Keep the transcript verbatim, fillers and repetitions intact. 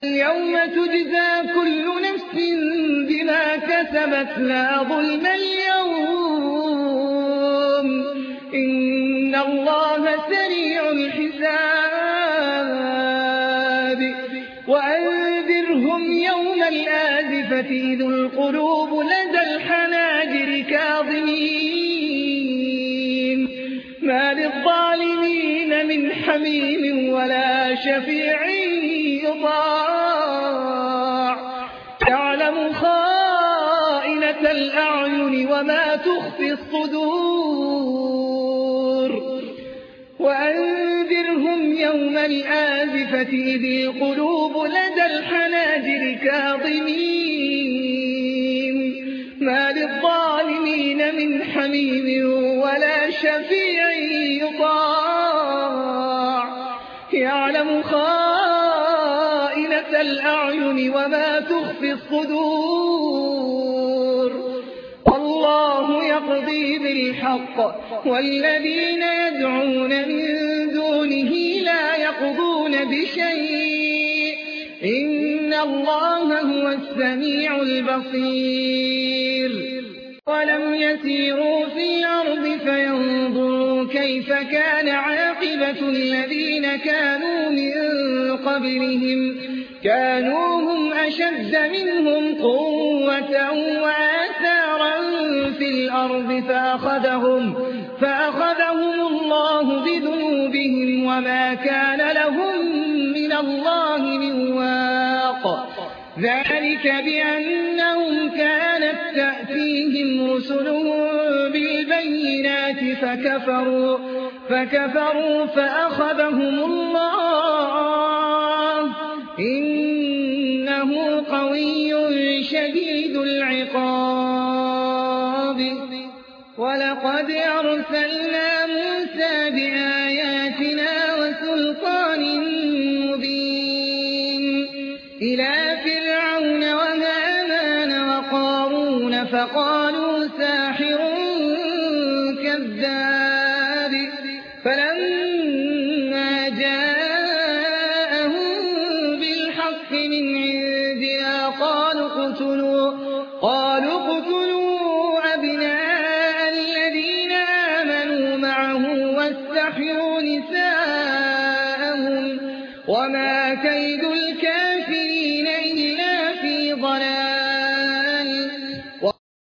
يوم تجزى كل نفس بما كسبت لا ظلم اليوم إن الله سريع الحساب وأنذرهم يوم الآزفة إذ القلوب لدى الحناجر كاظمين ما للظالمين من حميم ولا شفيع يطاع يعلم خائنة الأعين وما تخفي الصدور وأنذرهم يوم الآزفة إذ القلوب لدى الحناجر كاظمين ما للظالمين من حميم ولا شفيع يطاع يعلم خائنة الأعين وما تخفي الصدور والله يقضي بالحق والذين يدعون من دونه لا يقضون بشيء إن الله هو السميع البصير ولم يسيروا في الأرض فينظروا كيف كان عاقبة الذين كانوا من قبلهم كانوا هم أشد منهم قوة وآثارا في الأرض فأخذهم, فأخذهم الله بذنوبهم وما كان لهم من الله من واق ذلك بأنهم كانت تأتيهم رسلهم بالبينات فكفروا, فكفروا فأخذهم الله إنه قوي شديد العقاب ولقد أرسلنا موسى بآياتنا وسلطان مبين إلى فرعون وهامان وقارون فقالوا ساحر كذاب فلما جاءهم بالحق من عندنا قالوا اقتلوا قالوا اقتلوا أبناء الذين آمنوا معه واستحيوا